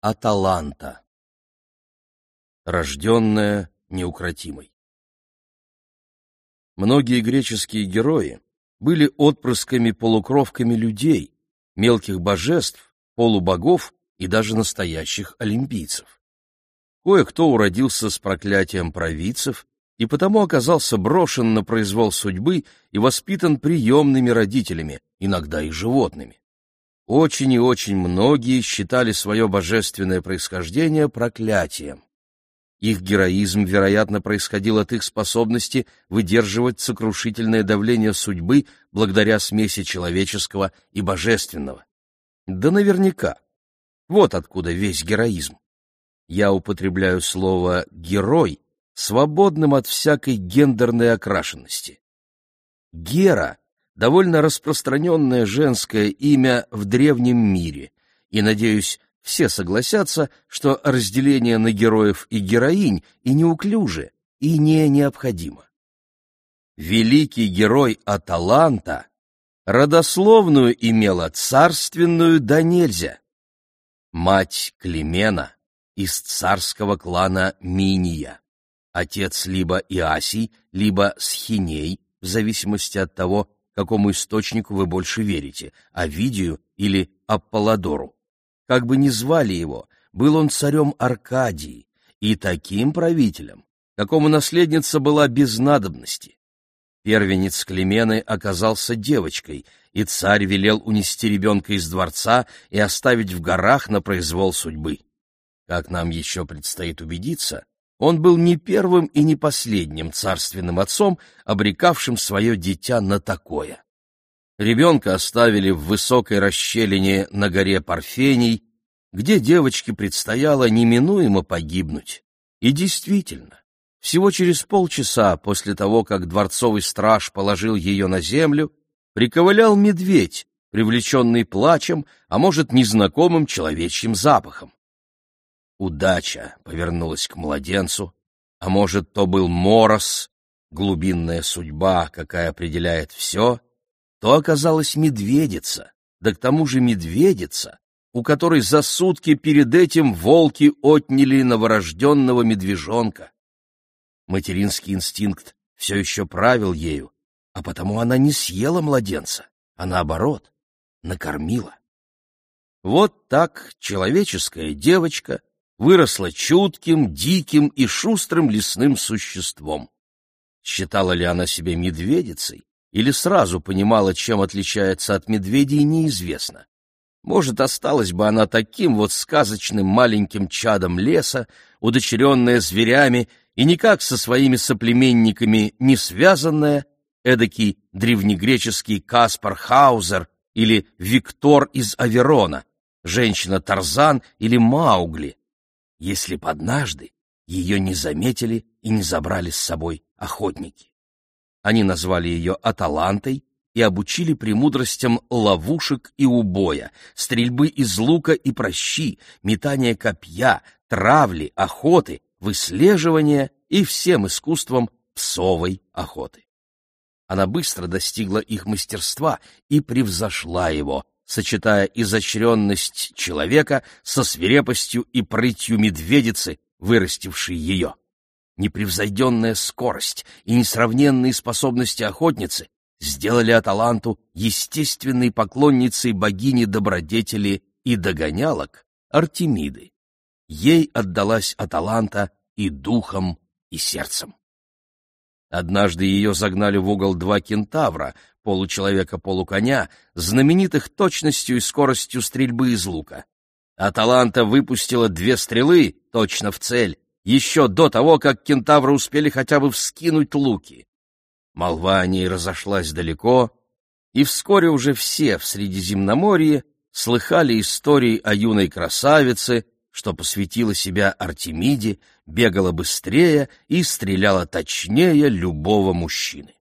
Аталанта. Рожденная неукротимой. Многие греческие герои были отпрысками-полукровками людей, мелких божеств, полубогов и даже настоящих олимпийцев. Кое-кто уродился с проклятием провидцев и потому оказался брошен на произвол судьбы и воспитан приемными родителями, иногда и животными. Очень и очень многие считали свое божественное происхождение проклятием. Их героизм, вероятно, происходил от их способности выдерживать сокрушительное давление судьбы благодаря смеси человеческого и божественного. Да наверняка. Вот откуда весь героизм. Я употребляю слово «герой» свободным от всякой гендерной окрашенности. Гера — довольно распространенное женское имя в древнем мире, и, надеюсь, все согласятся, что разделение на героев и героинь и неуклюже, и не необходимо. Великий герой Аталанта родословную имела царственную да нельзя. Мать Климена из царского клана Миния, отец либо Иасий, либо Схиней, в зависимости от того, какому источнику вы больше верите, Овидию или Аполлодору. Как бы ни звали его, был он царем Аркадии и таким правителем, какому наследница была без надобности. Первенец Климены оказался девочкой, и царь велел унести ребенка из дворца и оставить в горах на произвол судьбы. Как нам еще предстоит убедиться, он был не первым и не последним царственным отцом, обрекавшим свое дитя на такое. Ребенка оставили в высокой расщелине на горе Парфений, где девочке предстояло неминуемо погибнуть. И действительно, всего через полчаса после того, как дворцовый страж положил ее на землю, приковылял медведь, привлеченный плачем, а может, незнакомым человечьим запахом. Удача повернулась к младенцу, а может, то был морос, глубинная судьба, какая определяет все, то оказалась медведица, да к тому же медведица, у которой за сутки перед этим волки отняли новорожденного медвежонка. Материнский инстинкт все еще правил ею, а потому она не съела младенца, а наоборот, накормила. Вот так человеческая девочка выросла чутким, диким и шустрым лесным существом. Считала ли она себя медведицей или сразу понимала, чем отличается от медведей, неизвестно. Может, осталась бы она таким вот сказочным маленьким чадом леса, удочеренная зверями и никак со своими соплеменниками не связанная, эдакий древнегреческий Каспар Хаузер или Виктор из Аверона, женщина-Тарзан или Маугли, если б однажды ее не заметили и не забрали с собой охотники. Они назвали ее Аталантой и обучили премудростям ловушек и убоя, стрельбы из лука и пращи, метания копья, травли, охоты, выслеживания и всем искусствам псовой охоты. Она быстро достигла их мастерства и превзошла его, сочетая изощренность человека со свирепостью и прытью медведицы, вырастившей ее. Непревзойденная скорость и несравненные способности охотницы сделали Аталанту естественной поклонницей богини добродетели и догонялок Артемиды. Ей отдалась Аталанта и духом, и сердцем. Однажды ее загнали в угол два кентавра, получеловека-полуконя, знаменитых точностью и скоростью стрельбы из лука. Аталанта выпустила 2 стрелы точно в цель, еще до того, как кентавры успели хотя бы вскинуть луки. Молва о ней разошлась далеко, и вскоре уже все в Средиземноморье слыхали истории о юной красавице, что посвятила себя Артемиде, бегала быстрее и стреляла точнее любого мужчины.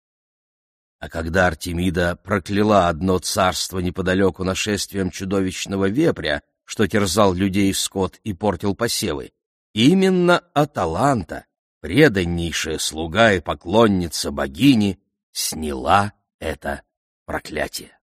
А когда Артемида прокляла одно царство неподалеку нашествием чудовищного вепря, что терзал людей и скот и портил посевы, именно Аталанта, преданнейшая слуга и поклонница богини, сняла это проклятие.